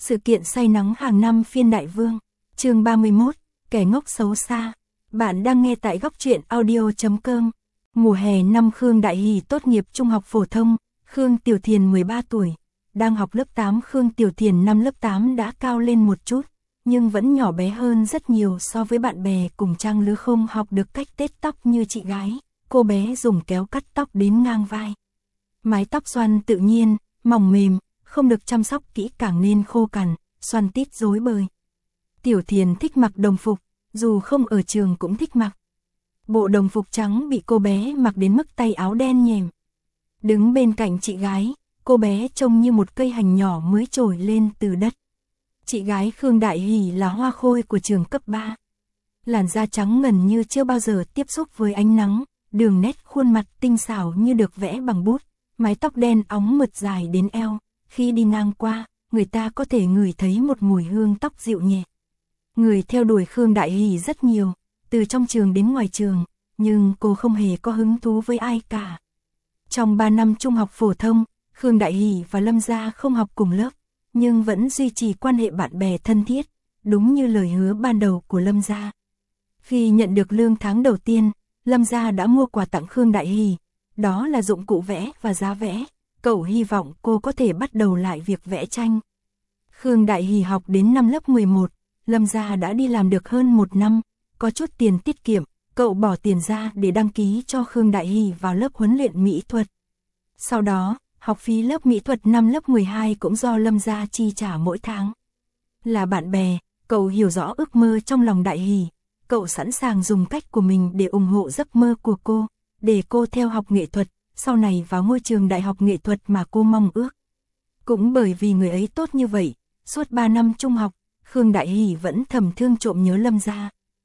Sự kiện say nắng hàng năm phiên Đại Vương. Chương 31, kẻ ngốc xấu xa. Bạn đang nghe tại góc truyện audio.com. Mùa hè năm Khương Đại Hỷ tốt nghiệp trung học phổ thông, Khương Tiểu Thiền 13 tuổi. Đang học lớp 8, Khương Tiểu Thiền năm lớp 8 đã cao lên một chút, nhưng vẫn nhỏ bé hơn rất nhiều so với bạn bè cùng trang lứa, không học được cách tết tóc như chị gái. Cô bé dùng kéo cắt tóc đến ngang vai. Mái tóc xoăn tự nhiên, mỏng mềm, không được chăm sóc kỹ càng nên khô cằn, xoăn tít rối bời. Tiểu Thiền thích mặc đồng phục, dù không ở trường cũng thích mặc. Bộ đồng phục trắng bị cô bé mặc đến mức tay áo đen nhèm. Đứng bên cạnh chị gái, cô bé trông như một cây hành nhỏ mới trồi lên từ đất. Chị gái Khương Đại Hỷ là hoa khôi của trường cấp 3. Làn da trắng ngần như chưa bao giờ tiếp xúc với ánh nắng, đường nét khuôn mặt tinh xảo như được vẽ bằng bút, mái tóc đen óng mượt dài đến eo. Khi đi ngang qua, người ta có thể ngửi thấy một mùi hương tóc dịu nhẹ. Người theo đuổi Khương Đại Hỷ rất nhiều, từ trong trường đến ngoài trường, nhưng cô không hề có hứng thú với ai cả. Trong 3 năm trung học phổ thông, Khương Đại Hỷ và Lâm Gia không học cùng lớp, nhưng vẫn duy trì quan hệ bạn bè thân thiết, đúng như lời hứa ban đầu của Lâm Gia. Khi nhận được lương tháng đầu tiên, Lâm Gia đã mua quà tặng Khương Đại Hỷ, đó là dụng cụ vẽ và giá vẽ. Cậu hy vọng cô có thể bắt đầu lại việc vẽ tranh. Khương Đại Hỷ học đến năm lớp 11, Lâm Gia đã đi làm được hơn 1 năm, có chút tiền tiết kiệm, cậu bỏ tiền ra để đăng ký cho Khương Đại Hỷ vào lớp huấn luyện mỹ thuật. Sau đó, học phí lớp mỹ thuật năm lớp 12 cũng do Lâm Gia chi trả mỗi tháng. Là bạn bè, cậu hiểu rõ ước mơ trong lòng Đại Hỷ, cậu sẵn sàng dùng cách của mình để ủng hộ giấc mơ của cô, để cô theo học nghệ thuật, sau này vào ngôi trường đại học nghệ thuật mà cô mong ước. Cũng bởi vì người ấy tốt như vậy, suốt 3 năm trung học, Khương Đại Hỷ vẫn thầm thương trộm nhớ Lâm Gia.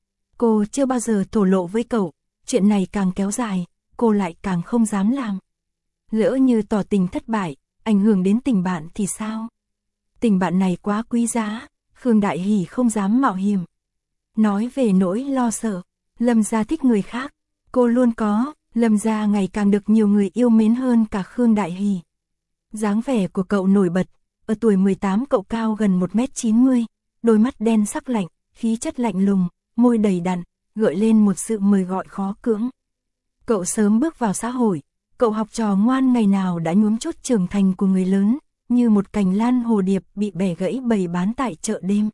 Cô chưa bao giờ thổ lộ với cậu, chuyện này càng kéo dài, cô lại càng không dám làm. Lỡ như tỏ tình thất bại, ảnh hưởng đến tình bạn thì sao? Tình bạn này quá quý giá, Khương Đại Hỷ không dám mạo hiểm. Nói về nỗi lo sợ, Lâm Gia thích người khác, cô luôn có. Lâm Gia ngày càng được nhiều người yêu mến hơn cả Khương Đại Hỷ. Dáng vẻ của cậu nổi bật, ở tuổi 18 cậu cao gần 1m90, đôi mắt đen sắc lạnh, khí chất lạnh lùng, môi đầy đặn, gợi lên một sự mời gọi khó cưỡng. Cậu sớm bước vào xã hội, cậu học trò ngoan ngày nào đã nhuốm chút trưởng thành của người lớn, như một cành lan hồ điệp bị bẻ gãy bày bán tại chợ đêm.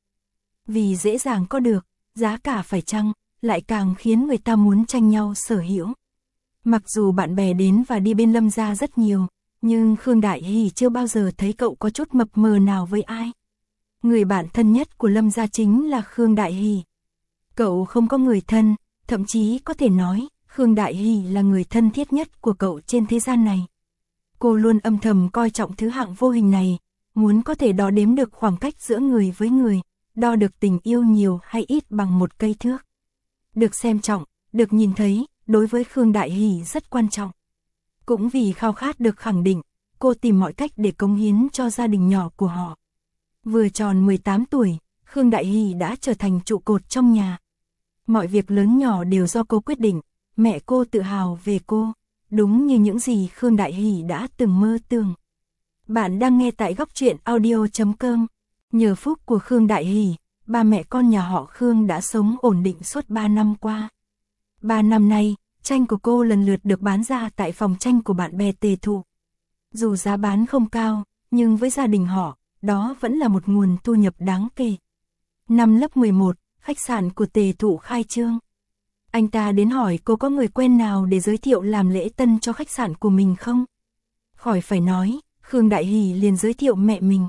Vì dễ dàng có được, giá cả phải chăng, lại càng khiến người ta muốn tranh nhau sở hữu. Mặc dù bạn bè đến và đi bên Lâm Gia rất nhiều, nhưng Khương Đại Hỷ chưa bao giờ thấy cậu có chút mập mờ nào với ai. Người bạn thân nhất của Lâm Gia chính là Khương Đại Hỷ. Cậu không có người thân, thậm chí có thể nói, Khương Đại Hỷ là người thân thiết nhất của cậu trên thế gian này. Cô luôn âm thầm coi trọng thứ hạng vô hình này, muốn có thể đo đếm được khoảng cách giữa người với người, đo được tình yêu nhiều hay ít bằng một cây thước. Được xem trọng, được nhìn thấy, đối với Khương Đại Hỷ rất quan trọng. Cũng vì khao khát được khẳng định, cô tìm mọi cách để cống hiến cho gia đình nhỏ của họ. Vừa tròn 18 tuổi, Khương Đại Hỷ đã trở thành trụ cột trong nhà. Mọi việc lớn nhỏ đều do cô quyết định, mẹ cô tự hào về cô, đúng như những gì Khương Đại Hỷ đã từng mơ tưởng. Bạn đang nghe tại góc truyện audio.com. Nhờ phúc của Khương Đại Hỷ, ba mẹ con nhà họ Khương đã sống ổn định suốt 3 năm qua. 3 năm nay, tranh của cô lần lượt được bán ra tại phòng tranh của bạn bè Tề Thụ. Dù giá bán không cao, nhưng với gia đình họ, đó vẫn là một nguồn thu nhập đáng kể. Năm lớp 11, khách sạn của Tề Thụ khai trương. Anh ta đến hỏi cô có người quen nào để giới thiệu làm lễ tân cho khách sạn của mình không? Khỏi phải nói, Khương Đại Hỷ liền giới thiệu mẹ mình.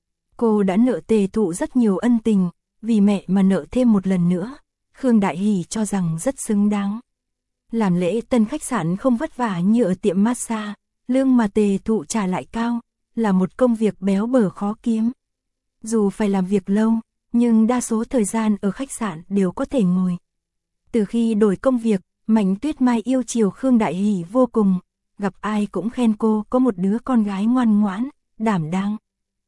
Cô đã nợ Tề Thụ rất nhiều ân tình, vì mẹ mà nợ thêm một lần nữa, Khương Đại Hỷ cho rằng rất xứng đáng. Làm lễ tân khách sạn không vất vả như ở tiệm massage, lương mà Tề Thụ trả lại cao, là một công việc béo bở khó kiếm. Dù phải làm việc lâu, nhưng đa số thời gian ở khách sạn đều có thể ngồi. Từ khi đổi công việc, Mạnh Tuyết Mai yêu chiều Khương Đại Hỷ vô cùng, gặp ai cũng khen cô có một đứa con gái ngoan ngoãn, đảm đang.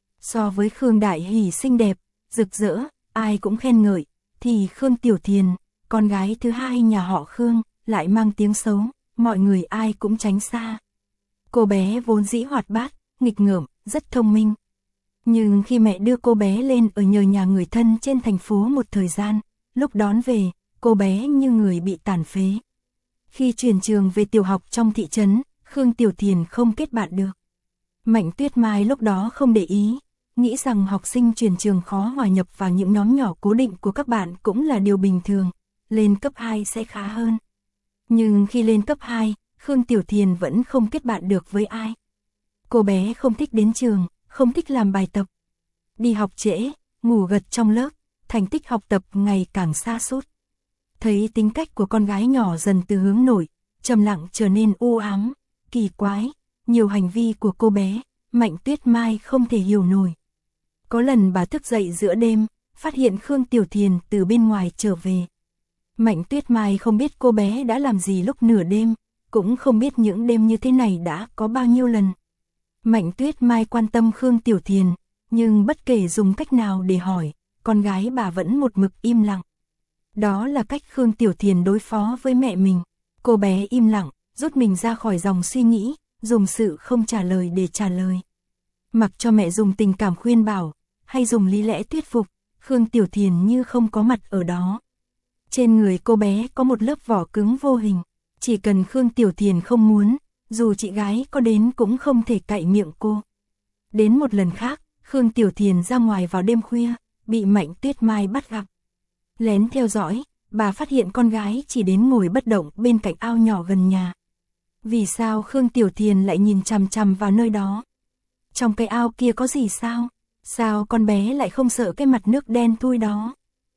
So với Khương Đại Hỷ xinh đẹp, rực rỡ, ai cũng khen ngợi, thì Khương Tiểu Thiền, con gái thứ hai nhà họ Khương, lại mang tiếng xấu, mọi người ai cũng tránh xa. Cô bé vốn dĩ hoạt bát, nghịch ngợm, rất thông minh. Nhưng khi mẹ đưa cô bé lên ở nhờ nhà người thân trên thành phố một thời gian, lúc đón về, cô bé như người bị tàn phế. Khi chuyển trường về tiểu học trong thị trấn, Khương Tiểu Thiền không kết bạn được. Mạnh Tuyết Mai lúc đó không để ý, nghĩ rằng học sinh chuyển trường khó hòa nhập vào những nhóm nhỏ cố định của các bạn cũng là điều bình thường, lên cấp 2 sẽ khá hơn. Nhưng khi lên cấp 2, Khương Tiểu Thiền vẫn không kết bạn được với ai. Cô bé không thích đến trường, không thích làm bài tập. Đi học trễ, ngủ gật trong lớp, thành tích học tập ngày càng sa sút. Thấy tính cách của con gái nhỏ dần từ hướng nội, trầm lặng trở nên u ám, kỳ quái, nhiều hành vi của cô bé, Mạnh Tuyết Mai không thể hiểu nổi. Có lần bà thức dậy giữa đêm, phát hiện Khương Tiểu Thiền từ bên ngoài trở về. Mạnh Tuyết Mai không biết cô bé đã làm gì lúc nửa đêm, cũng không biết những đêm như thế này đã có bao nhiêu lần. Mạnh Tuyết Mai quan tâm Khương Tiểu Thiền, nhưng bất kể dùng cách nào để hỏi, con gái bà vẫn một mực im lặng. Đó là cách Khương Tiểu Thiền đối phó với mẹ mình. Cô bé im lặng, rút mình ra khỏi dòng suy nghĩ, dùng sự không trả lời để trả lời. Mặc cho mẹ dùng tình cảm khuyên bảo, hay dùng lý lẽ thuyết phục, Khương Tiểu Thiền như không có mặt ở đó. Trên người cô bé có một lớp vỏ cứng vô hình, chỉ cần Khương Tiểu Thiền không muốn, dù chị gái có đến cũng không thể cạy miệng cô. Đến một lần khác, Khương Tiểu Thiền ra ngoài vào đêm khuya, bị Mạnh Tuyết Mai bắt gặp. Lén theo dõi, bà phát hiện con gái chỉ đến ngồi bất động bên cạnh ao nhỏ gần nhà. Vì sao Khương Tiểu Thiền lại nhìn chằm chằm vào nơi đó? Trong cái ao kia có gì sao? Sao con bé lại không sợ cái mặt nước đen thui đó?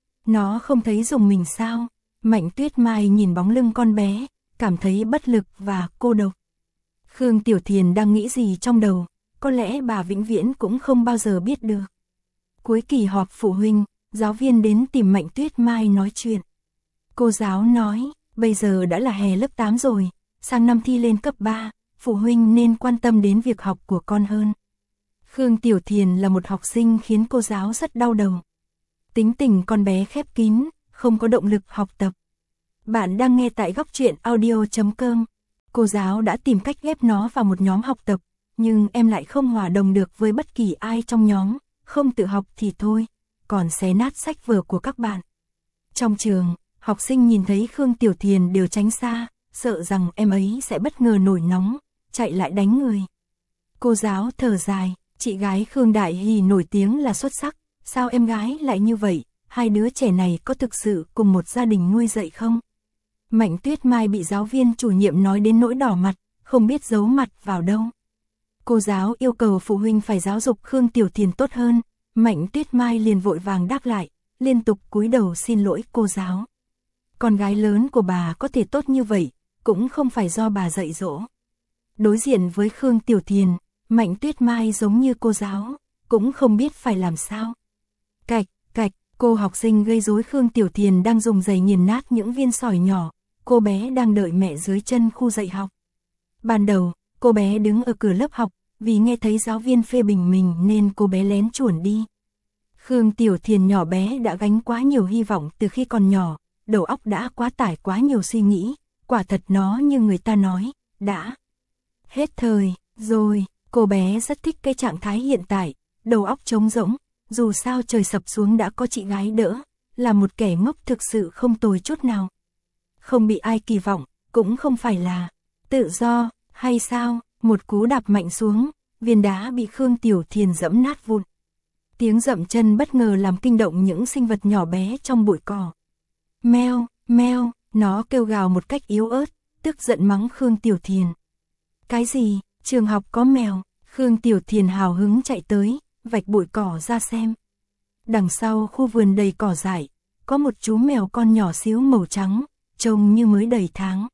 Nó không thấy dùng mình sao? Mạnh Tuyết Mai nhìn bóng lưng con bé, cảm thấy bất lực và cô độc. Khương Tiểu Thiền đang nghĩ gì trong đầu, có lẽ bà vĩnh viễn cũng không bao giờ biết được. Cuối kỳ họp phụ huynh, giáo viên đến tìm Mạnh Tuyết Mai nói chuyện. Cô giáo nói, bây giờ đã là hè lớp 8 rồi, sang năm thi lên cấp 3, phụ huynh nên quan tâm đến việc học của con hơn. Khương Tiểu Thiền là một học sinh khiến cô giáo rất đau đầu. Tính tình con bé khép kín, không có động lực học tập. Bạn đang nghe tại góc truyện audio.com. Cô giáo đã tìm cách ghép nó vào một nhóm học tập, nhưng em lại không hòa đồng được với bất kỳ ai trong nhóm, không tự học thì thôi, còn xé nát sách vở của các bạn. Trong trường, học sinh nhìn thấy Khương Tiểu Thiền đều tránh xa, sợ rằng em ấy sẽ bất ngờ nổi nóng, chạy lại đánh người. Cô giáo thở dài, chị gái Khương Đại Hỷ nổi tiếng là xuất sắc, sao em gái lại như vậy, hai đứa trẻ này có thực sự cùng một gia đình nuôi dạy không? Mạnh Tuyết Mai bị giáo viên chủ nhiệm nói đến nỗi đỏ mặt, không biết giấu mặt vào đâu. Cô giáo yêu cầu phụ huynh phải giáo dục Khương Tiểu Thiền tốt hơn, Mạnh Tuyết Mai liền vội vàng đáp lại, liên tục cúi đầu xin lỗi cô giáo. Con gái lớn của bà có thể tốt như vậy, cũng không phải do bà dạy dỗ. Đối diện với Khương Tiểu Thiền, Mạnh Tuyết Mai giống như cô giáo, cũng không biết phải làm sao. Cạch, cạch, cô học sinh gây rối Khương Tiểu Thiền đang dùng giày nghiền nát những viên sỏi nhỏ, cô bé đang đợi mẹ dưới chân khu dạy học. Ban đầu, cô bé đứng ở cửa lớp học, vì nghe thấy giáo viên phê bình mình nên cô bé lén chuồn đi. Khương Tiểu Thiền nhỏ bé đã gánh quá nhiều hy vọng từ khi còn nhỏ, đầu óc đã quá tải quá nhiều suy nghĩ, quả thật nó như người ta nói, đã hết thời, rồi, cô bé rất thích cái trạng thái hiện tại, đầu óc trống rỗng, dù sao trời sập xuống đã có chị gái đỡ, là một kẻ ngốc thực sự không tồi chút nào. Không bị ai kỳ vọng, cũng không phải là tự do, hay sao, một cú đạp mạnh xuống, viên đá bị Khương Tiểu Thiền dẫm nát vụn. Tiếng dậm chân bất ngờ làm kinh động những sinh vật nhỏ bé trong bụi cỏ. Meo, meo, nó kêu gào một cách yếu ớt, tức giận mắng Khương Tiểu Thiền. Cái gì, trường học có mèo? Khương Tiểu Thiền hào hứng chạy tới, vạch bụi cỏ ra xem. Đằng sau khu vườn đầy cỏ dại, có một chú mèo con nhỏ xíu màu trắng, trông như mới đầy tháng.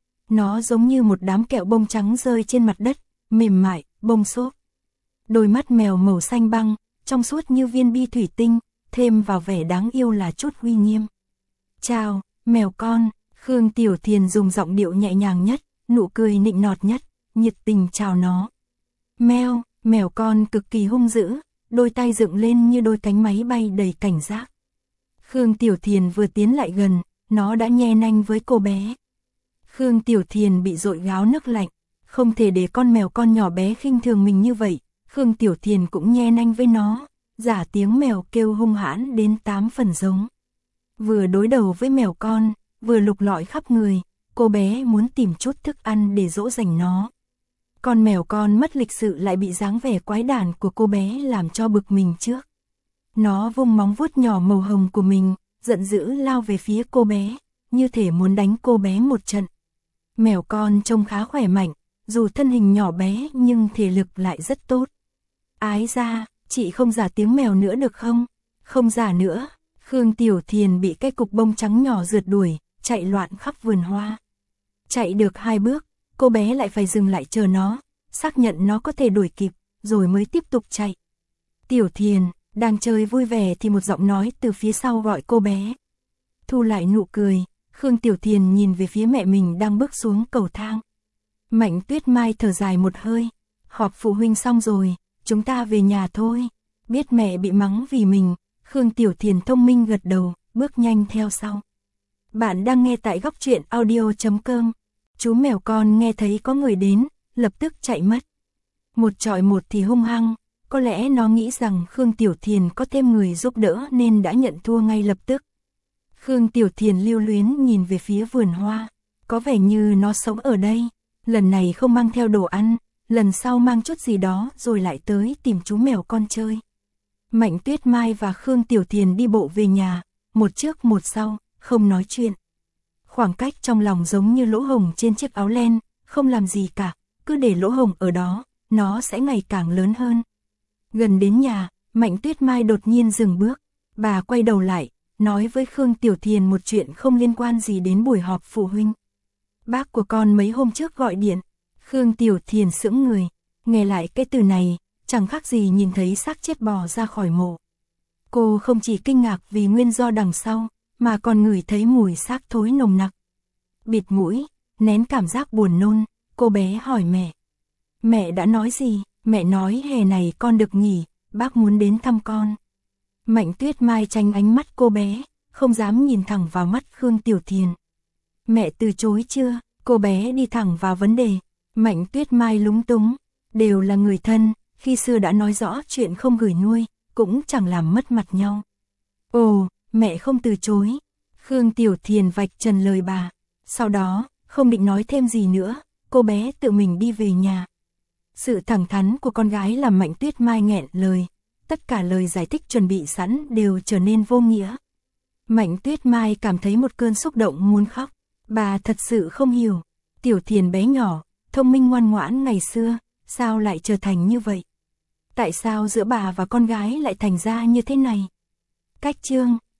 Nó giống như một đám kẹo bông trắng rơi trên mặt đất, mềm mại, bông xốp. Đôi mắt mèo màu xanh băng, trong suốt như viên bi thủy tinh, thêm vào vẻ đáng yêu là chút uy nghiêm. Chào, mèo con, Khương Tiểu Thiền dùng giọng điệu nhẹ nhàng nhất, nụ cười nịnh nọt nhất, nhiệt tình chào nó. Mèo, mèo con cực kỳ hung dữ, đôi tay dựng lên như đôi cánh máy bay đầy cảnh giác. Khương Tiểu Thiền vừa tiến lại gần, nó đã nhe nanh với cô bé. Khương Tiểu Thiền bị dội gáo nước lạnh, không thể để con mèo con nhỏ bé khinh thường mình như vậy, Khương Tiểu Thiền cũng nhe nanh với nó, giả tiếng mèo kêu hung hãn đến 8 phần giống. Vừa đối đầu với mèo con, vừa lục lọi khắp người, cô bé muốn tìm chút thức ăn để dỗ dành nó. Con mèo con mất lịch sự lại bị dáng vẻ quái đản của cô bé làm cho bực mình trước. Nó vung móng vuốt nhỏ màu hồng của mình, giận dữ lao về phía cô bé, như thể muốn đánh cô bé một trận. Mèo con trông khá khỏe mạnh, dù thân hình nhỏ bé nhưng thể lực lại rất tốt. Ái ra, chị không giả tiếng mèo nữa được không? Không giả nữa. Khương Tiểu Thiền bị cái cục bông trắng nhỏ rượt đuổi, chạy loạn khắp vườn hoa. Chạy được 2 bước, cô bé lại phải dừng lại chờ nó, xác nhận nó có thể đuổi kịp, rồi mới tiếp tục chạy. Tiểu Thiền, đang chơi vui vẻ thì một giọng nói từ phía sau gọi cô bé. Thu lại nụ cười, Khương Tiểu Thiền nhìn về phía mẹ mình đang bước xuống cầu thang. Mạnh Tuyết Mai thở dài một hơi, họp phụ huynh xong rồi, chúng ta về nhà thôi. Biết mẹ bị mắng vì mình, Khương Tiểu Thiền thông minh gật đầu, bước nhanh theo sau. Bạn đang nghe tại góc truyện audio.com. Chú mèo con nghe thấy có người đến, lập tức chạy mất. Một chọi một thì hung hăng, có lẽ nó nghĩ rằng Khương Tiểu Thiền có thêm người giúp đỡ nên đã nhận thua ngay lập tức. Khương Tiểu Thiền lưu luyến nhìn về phía vườn hoa, có vẻ như nó sống ở đây, lần này không mang theo đồ ăn, lần sau mang chút gì đó rồi lại tới tìm chú mèo con chơi. Mạnh Tuyết Mai và Khương Tiểu Thiền đi bộ về nhà, một trước một sau, không nói chuyện. Khoảng cách trong lòng giống như lỗ hổng trên chiếc áo len, không làm gì cả, cứ để lỗ hổng ở đó, nó sẽ ngày càng lớn hơn. Gần đến nhà, Mạnh Tuyết Mai đột nhiên dừng bước, bà quay đầu lại, nói với Khương Tiểu Thiền một chuyện không liên quan gì đến buổi họp phụ huynh. Bác của con mấy hôm trước gọi điện. Khương Tiểu Thiền sững người, nghe lại cái từ này, chẳng khác gì nhìn thấy xác chết bò ra khỏi mộ. Cô không chỉ kinh ngạc vì nguyên do đằng sau, mà còn ngửi thấy mùi xác thối nồng nặc. Bịt mũi, nén cảm giác buồn nôn, cô bé hỏi mẹ. Mẹ đã nói gì? Mẹ nói hè này con được nghỉ, bác muốn đến thăm con. Mạnh Tuyết Mai tránh ánh mắt cô bé, không dám nhìn thẳng vào mắt Khương Tiểu Thiền. Mẹ từ chối chưa? Cô bé đi thẳng vào vấn đề. Mạnh Tuyết Mai lúng túng, đều là người thân, khi xưa đã nói rõ chuyện không gửi nuôi, cũng chẳng làm mất mặt nhau. Ồ, mẹ không từ chối. Khương Tiểu Thiền vạch trần lời bà. Sau đó, không định nói thêm gì nữa, cô bé tự mình đi về nhà. Sự thẳng thắn của con gái làm Mạnh Tuyết Mai nghẹn lời. Tất cả lời giải thích chuẩn bị sẵn đều trở nên vô nghĩa. Mạnh Tuyết Mai cảm thấy một cơn xúc động muốn khóc. Bà thật sự không hiểu. Tiểu Thiền bé nhỏ, thông minh ngoan ngoãn ngày xưa, sao lại trở thành như vậy? Tại sao giữa bà và con gái lại thành ra như thế này? Cách chương